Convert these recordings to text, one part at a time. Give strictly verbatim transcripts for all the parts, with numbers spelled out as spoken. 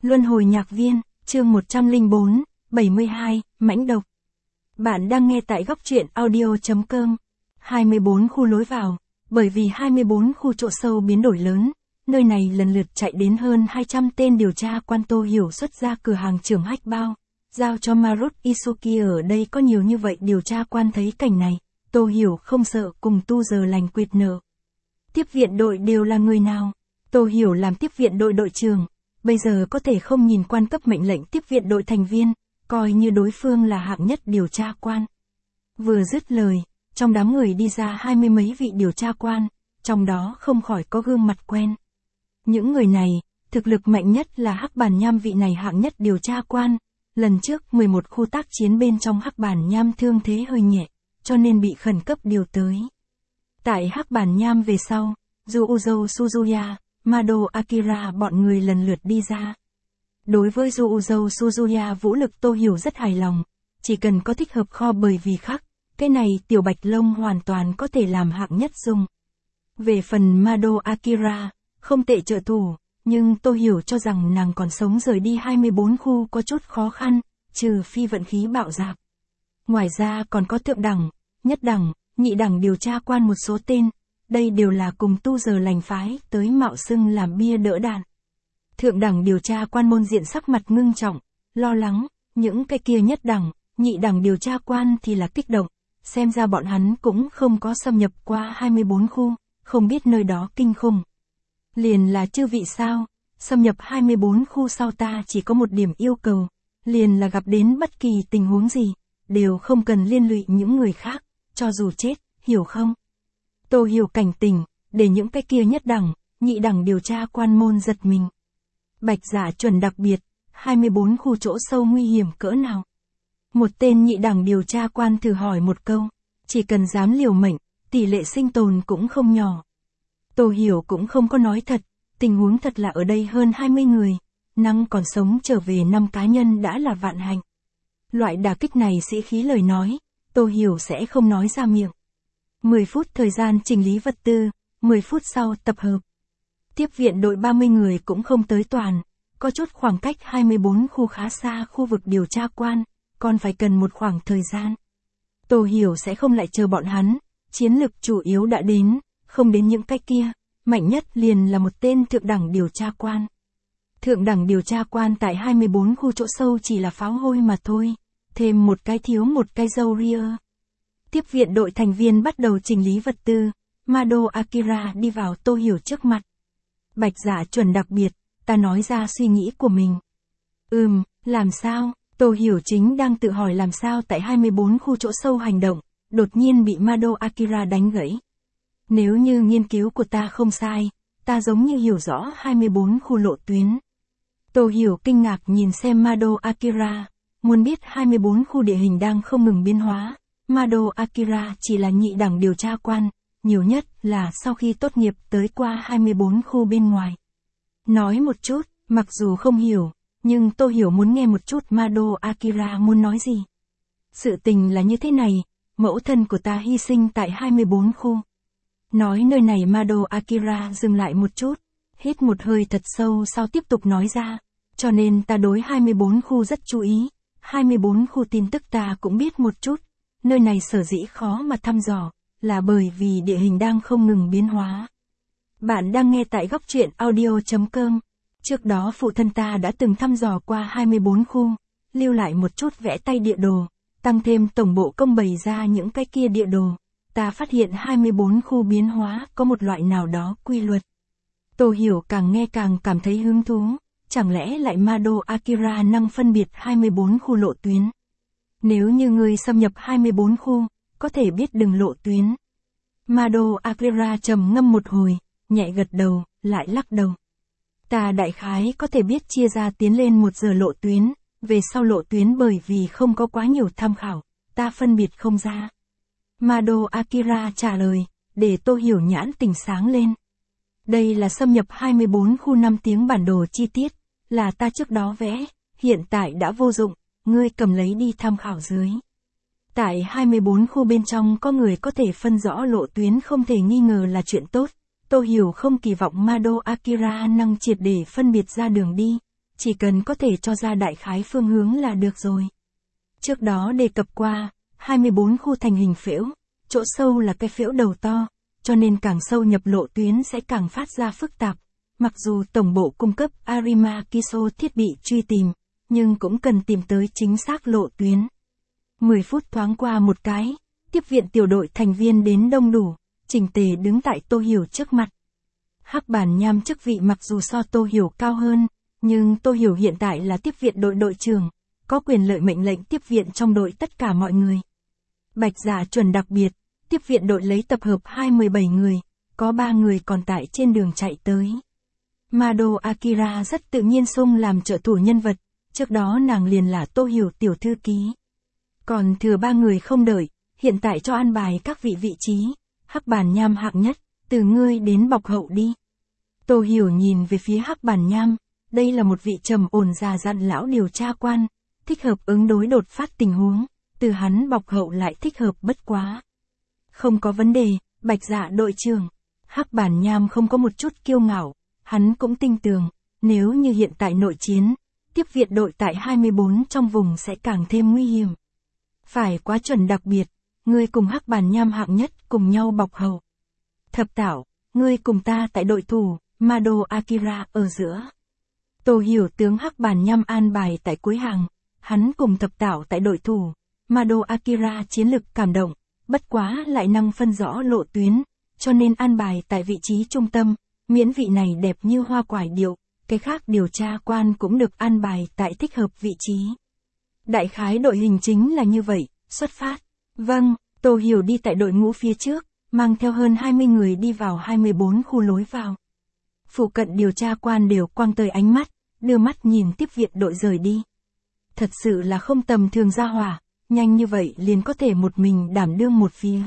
Luân hồi nhạc viên, chương một trăm lẻ bốn, bảy mươi hai, mãnh độc. Bạn đang nghe tại góc truyện audio.com. hai mươi bốn khu lối vào, bởi vì hai mươi bốn khu chỗ sâu biến đổi lớn, nơi này lần lượt chạy đến hơn hai trăm tên điều tra quan. Tô Hiểu xuất ra cửa hàng trưởng hách bao, giao cho Marut Isuki. Ở đây có nhiều như vậy điều tra quan thấy cảnh này, Tô Hiểu không sợ cùng tu giờ lành quyệt nợ. Tiếp viện đội đều là người nào? Tô Hiểu làm tiếp viện đội đội trưởng, bây giờ có thể không nhìn quan cấp mệnh lệnh tiếp viện đội thành viên, coi như đối phương là hạng nhất điều tra quan. Vừa dứt lời, trong đám người đi ra hai mươi mấy vị điều tra quan, trong đó không khỏi có gương mặt quen. Những người này, thực lực mạnh nhất là Hắc Bản Nham. Vị này hạng nhất điều tra quan, lần trước mười một khu tác chiến bên trong Hắc Bản Nham thương thế hơi nhẹ, cho nên bị khẩn cấp điều tới. Tại Hắc Bản Nham về sau, Yuzo Suzuya, Mado Akira bọn người lần lượt đi ra. Đối với Yuzo Suzuya vũ lực Tô Hiểu rất hài lòng, chỉ cần có thích hợp kho, bởi vì khác, cái này tiểu bạch lông hoàn toàn có thể làm hạng nhất dùng. Về phần Mado Akira, không tệ trợ thủ, nhưng Tô Hiểu cho rằng nàng còn sống rời đi hai mươi bốn khu có chút khó khăn, trừ phi vận khí bạo dạp. Ngoài ra còn có thượng đẳng, nhất đẳng, nhị đẳng điều tra quan một số tên, đây đều là cùng tu giờ lành phái tới mạo xưng làm bia đỡ đạn. Thượng đẳng điều tra quan môn diện sắc mặt ngưng trọng, lo lắng, những cái kia nhất đẳng, nhị đẳng điều tra quan thì là kích động, xem ra bọn hắn cũng không có xâm nhập qua hai mươi bốn khu, không biết nơi đó kinh khủng. Liền là chư vị sao, xâm nhập hai mươi bốn khu sau ta chỉ có một điểm yêu cầu, liền là gặp đến bất kỳ tình huống gì, đều không cần liên lụy những người khác, cho dù chết, hiểu không? Tô Hiểu cảnh tỉnh, để những cái kia nhất đẳng, nhị đẳng điều tra quan môn giật mình. Bạch giả chuẩn đặc biệt, hai mươi bốn khu chỗ sâu nguy hiểm cỡ nào? Một tên nhị đẳng điều tra quan thử hỏi một câu, chỉ cần dám liều mệnh, tỷ lệ sinh tồn cũng không nhỏ. Tô Hiểu cũng không có nói thật, tình huống thật là ở đây hơn hai mươi người, năng còn sống trở về năm cá nhân đã là vạn hạnh. Loại đả kích này sĩ khí lời nói, Tô Hiểu sẽ không nói ra miệng. mười phút thời gian chỉnh lý vật tư, mười phút sau tập hợp. Tiếp viện đội ba mươi người cũng không tới toàn, có chút khoảng cách hai mươi bốn khu khá xa khu vực điều tra quan, còn phải cần một khoảng thời gian. Tô Hiểu sẽ không lại chờ bọn hắn, chiến lực chủ yếu đã đến, không đến những cái kia, mạnh nhất liền là một tên thượng đẳng điều tra quan. Thượng đẳng điều tra quan tại hai mươi bốn khu chỗ sâu chỉ là pháo hôi mà thôi, thêm một cái thiếu một cái dâu ria. Tiếp viện đội thành viên bắt đầu chỉnh lý vật tư, Mado Akira đi vào Tô Hiểu trước mặt. Bạch giả chuẩn đặc biệt, ta nói ra suy nghĩ của mình. Ừm, làm sao? Tô Hiểu chính đang tự hỏi làm sao tại hai mươi bốn khu chỗ sâu hành động, đột nhiên bị Mado Akira đánh gãy. Nếu như nghiên cứu của ta không sai, ta giống như hiểu rõ hai mươi bốn khu lộ tuyến. Tô Hiểu kinh ngạc nhìn xem Mado Akira, muốn biết hai mươi bốn khu địa hình đang không ngừng biến hóa. Mado Akira chỉ là nhị đẳng điều tra quan, nhiều nhất là sau khi tốt nghiệp tới qua hai mươi bốn khu bên ngoài. Nói một chút, mặc dù không hiểu, nhưng Tô Hiểu muốn nghe một chút Mado Akira muốn nói gì. Sự tình là như thế này, mẫu thân của ta hy sinh tại hai mươi bốn khu. Nói nơi này Mado Akira dừng lại một chút, hít một hơi thật sâu sau tiếp tục nói ra, cho nên ta đối hai mươi bốn khu rất chú ý, hai mươi bốn khu tin tức ta cũng biết một chút. Nơi này sở dĩ khó mà thăm dò, là bởi vì địa hình đang không ngừng biến hóa. Bạn đang nghe tại góc truyện audio.com. Trước đó phụ thân ta đã từng thăm dò qua hai mươi bốn khu, lưu lại một chút vẽ tay địa đồ, tăng thêm tổng bộ công bày ra những cái kia địa đồ. Ta phát hiện hai mươi bốn khu biến hóa có một loại nào đó quy luật. Tô Hiểu càng nghe càng cảm thấy hứng thú, chẳng lẽ lại Mado Akira năng phân biệt hai mươi bốn khu lộ tuyến? Nếu như ngươi xâm nhập hai mươi bốn khu, có thể biết đường lộ tuyến. Mado Akira trầm ngâm một hồi, nhẹ gật đầu, lại lắc đầu. Ta đại khái có thể biết chia ra tiến lên một giờ lộ tuyến, về sau lộ tuyến bởi vì không có quá nhiều tham khảo, ta phân biệt không ra. Mado Akira trả lời, để Tô Hiểu nhãn tỉnh sáng lên. Đây là xâm nhập hai mươi bốn khu năm tiếng bản đồ chi tiết, là ta trước đó vẽ, hiện tại đã vô dụng. Ngươi cầm lấy đi tham khảo dưới. Tại hai mươi bốn khu bên trong có người có thể phân rõ lộ tuyến không thể nghi ngờ là chuyện tốt. Tô Hiểu không kỳ vọng Mado Akira năng triệt để phân biệt ra đường đi, chỉ cần có thể cho ra đại khái phương hướng là được rồi. Trước đó đề cập qua, hai mươi bốn khu thành hình phễu, chỗ sâu là cái phễu đầu to, cho nên càng sâu nhập lộ tuyến sẽ càng phát ra phức tạp. Mặc dù tổng bộ cung cấp Arima Kiso thiết bị truy tìm, nhưng cũng cần tìm tới chính xác lộ tuyến. mười phút thoáng qua một cái, tiếp viện tiểu đội thành viên đến đông đủ, chỉnh tề đứng tại Tô Hiểu trước mặt. Hắc Bản Nham chức vị mặc dù so Tô Hiểu cao hơn, nhưng Tô Hiểu hiện tại là tiếp viện đội đội trưởng, có quyền lợi mệnh lệnh tiếp viện trong đội tất cả mọi người. Bạch Dạ chuẩn đặc biệt, tiếp viện đội lấy tập hợp hai mươi bảy người, có ba người còn tại trên đường chạy tới. Mado Akira rất tự nhiên xung làm trợ thủ nhân vật, trước đó nàng liền là Tô Hiểu tiểu thư ký. Còn thừa ba người không đợi, hiện tại cho an bài các vị vị trí, Hắc Bản Nham hạng nhất, từ ngươi đến bọc hậu đi. Tô Hiểu nhìn về phía Hắc Bản Nham, đây là một vị trầm ổn già dặn lão điều tra quan, thích hợp ứng đối đột phát tình huống, từ hắn bọc hậu lại thích hợp bất quá. Không có vấn đề, Bạch Dạ đội trưởng. Hắc Bản Nham không có một chút kiêu ngạo, hắn cũng tin tưởng, nếu như hiện tại nội chiến, tiếp viện đội tại hai mươi bốn trong vùng sẽ càng thêm nguy hiểm. Phải quá chuẩn đặc biệt, ngươi cùng Hắc Bản Nham hạng nhất cùng nhau bọc hậu. Thập Tảo, ngươi cùng ta tại đội thủ, Mado Akira ở giữa. Tô Hiểu tướng Hắc Bản Nham an bài tại cuối hàng, hắn cùng Thập Tảo tại đội thủ, Mado Akira chiến lực cảm động, bất quá lại năng phân rõ lộ tuyến, cho nên an bài tại vị trí trung tâm, miễn vị này đẹp như hoa quải điệu, cái khác điều tra quan cũng được an bài tại thích hợp vị trí. Đại khái đội hình chính là như vậy, xuất phát. Vâng, Tô Hiểu đi tại đội ngũ phía trước, mang theo hơn hai mươi người đi vào hai mươi bốn khu lối vào. Phụ cận điều tra quan đều quăng tới ánh mắt, đưa mắt nhìn tiếp viện đội rời đi. Thật sự là không tầm thường gia hỏa, nhanh như vậy liền có thể một mình đảm đương một phía.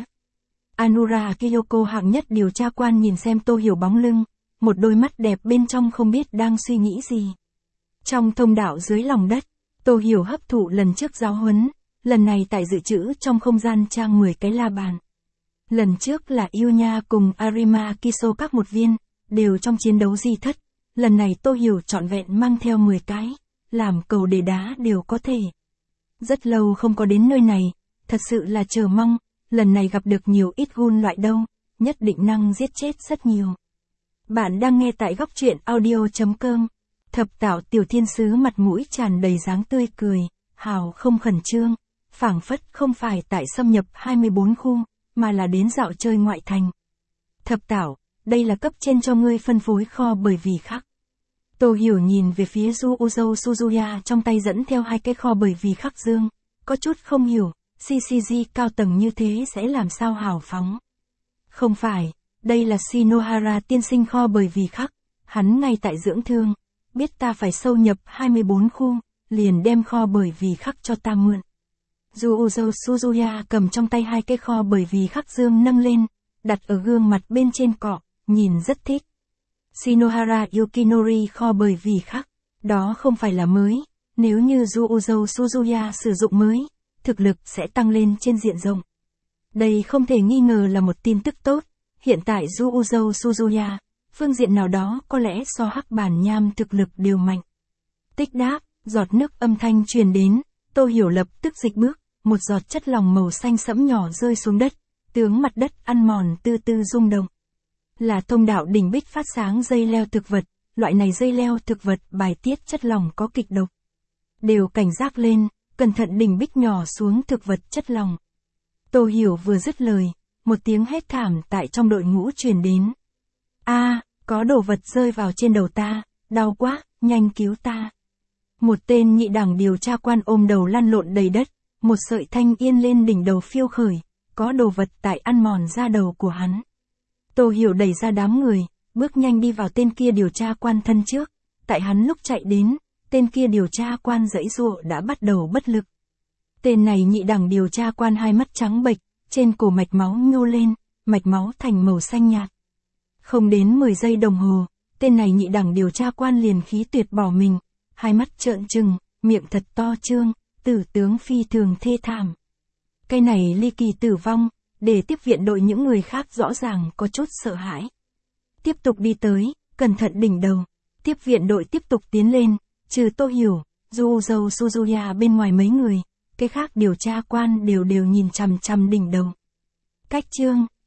Anura Kiyoko hạng nhất điều tra quan nhìn xem Tô Hiểu bóng lưng, một đôi mắt đẹp bên trong không biết đang suy nghĩ gì. Trong thông đạo dưới lòng đất, Tô Hiểu hấp thụ lần trước giáo huấn, lần này tại dự trữ trong không gian trang mười cái la bàn. Lần trước là Yunya cùng Arima Kiso các một viên, đều trong chiến đấu di thất, lần này Tô Hiểu trọn vẹn mang theo mười cái, làm cầu để đá đều có thể. Rất lâu không có đến nơi này, thật sự là chờ mong, lần này gặp được nhiều ít gun loại đâu, nhất định năng giết chết rất nhiều. Bạn đang nghe tại góc truyện audio chấm com. Thập Tảo tiểu thiên sứ mặt mũi tràn đầy dáng tươi cười, hào không khẩn trương, phảng phất không phải tại xâm nhập hai mươi bốn khu, mà là đến dạo chơi ngoại thành. Thập Tảo, đây là cấp trên cho ngươi phân phối kho bởi vì khác. Tô Hiểu nhìn về phía Yuzo Suzuya trong tay dẫn theo hai cái kho bởi vì khắc dương, có chút không hiểu, xê xê giê cao tầng như thế sẽ làm sao hào phóng. Không phải, đây là Shinohara tiên sinh kho bởi vì khắc, hắn ngay tại dưỡng thương, biết ta phải sâu nhập hai mươi bốn khu, liền đem kho bởi vì khắc cho ta mượn. Yuzo Suzuya cầm trong tay hai cái kho bởi vì khắc dương nâng lên, đặt ở gương mặt bên trên cọ, nhìn rất thích. Shinohara Yukinori kho bởi vì khắc, đó không phải là mới, nếu như Yuzo Suzuya sử dụng mới, thực lực sẽ tăng lên trên diện rộng. Đây không thể nghi ngờ là một tin tức tốt, hiện tại Yuzo Suzuya, phương diện nào đó có lẽ so Hắc Bản Nham thực lực đều mạnh. Tích đáp, giọt nước âm thanh truyền đến, Tô Hiểu lập tức dịch bước, một giọt chất lỏng màu xanh sẫm nhỏ rơi xuống đất, tướng mặt đất ăn mòn tư tư rung động. Là thông đạo đỉnh bích phát sáng dây leo thực vật, loại này dây leo thực vật bài tiết chất lỏng có kịch độc. Đều cảnh giác lên, cẩn thận đỉnh bích nhỏ xuống thực vật chất lỏng. Tô Hiểu vừa dứt lời, một tiếng hét thảm tại trong đội ngũ truyền đến. A, à, có đồ vật rơi vào trên đầu ta, đau quá, nhanh cứu ta. Một tên nhị đẳng điều tra quan ôm đầu lăn lộn đầy đất, một sợi thanh yên lên đỉnh đầu phiêu khởi, có đồ vật tại ăn mòn da đầu của hắn. Tô Hiểu đẩy ra đám người, bước nhanh đi vào tên kia điều tra quan thân trước, tại hắn lúc chạy đến, tên kia điều tra quan giãy giụa đã bắt đầu bất lực. Tên này nhị đẳng điều tra quan hai mắt trắng bệch, trên cổ mạch máu nhô lên, mạch máu thành màu xanh nhạt. Không đến mười giây đồng hồ, tên này nhị đẳng điều tra quan liền khí tuyệt bỏ mình, hai mắt trợn trừng, miệng thật to trương, tử tướng phi thường thê thảm. Cái này ly kỳ tử vong, để tiếp viện đội những người khác rõ ràng có chút sợ hãi. Tiếp tục đi tới, cẩn thận đỉnh đầu, tiếp viện đội tiếp tục tiến lên, Trừ Tô Hiểu, Du Dâu Suzuya bên ngoài mấy người, cái khác điều tra quan đều đều nhìn chằm chằm đỉnh đầu. Cách chương